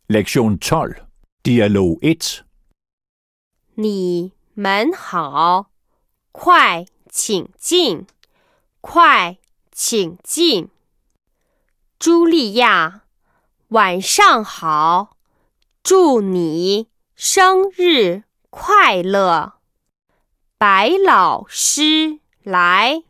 Lektion 12. Dialog 1. 你们好，快请进，快请进。茱莉亚，晚上好，祝你生日快乐。白老师，来，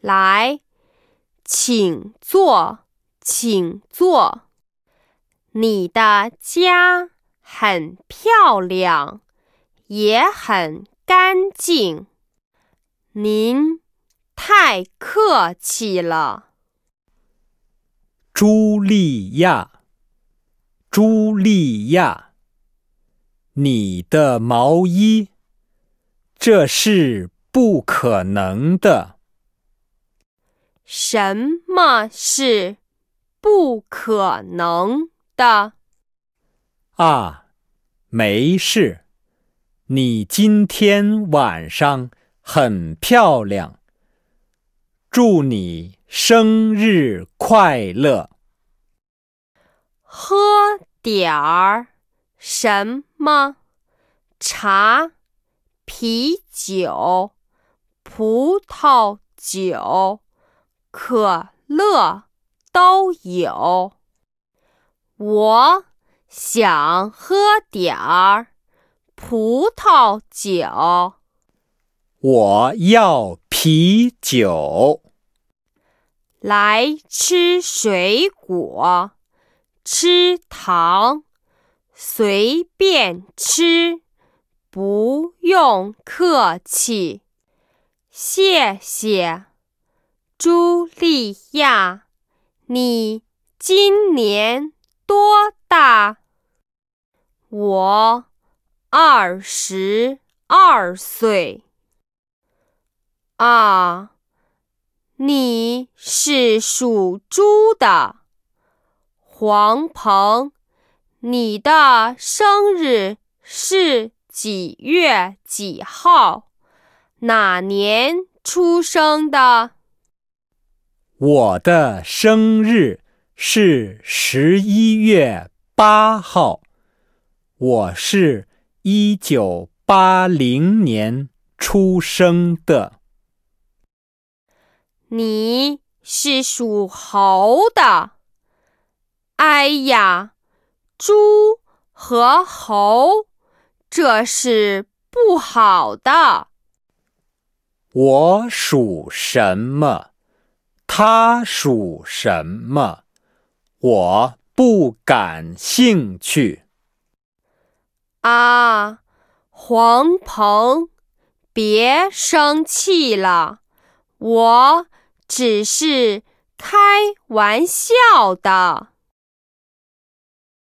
请坐，请坐。你的家很漂亮，也很干净。您太客气了。 茱莉亚，你的毛衣，这是不可能的。 什么是不可能的？ 没事，你今天晚上很漂亮，祝你生日快乐。 喝点儿什么？茶、啤酒、葡萄酒、可乐都有。我想喝点儿葡萄酒。 我要啤酒。 来吃水果，吃糖，随便吃，不用客气。谢谢。茱莉亚，你今年多大？我22岁。你是属猪的。黄鹏，你的生日是几月几号？哪年出生的？ 我的生日是11月8号，我是1980年出生的。 你是属猴的。哎呀，猪和猴，这是不好的。 我属什么？他属什么？我不感兴趣。 黄鹏，别生气了，我只是开玩笑的。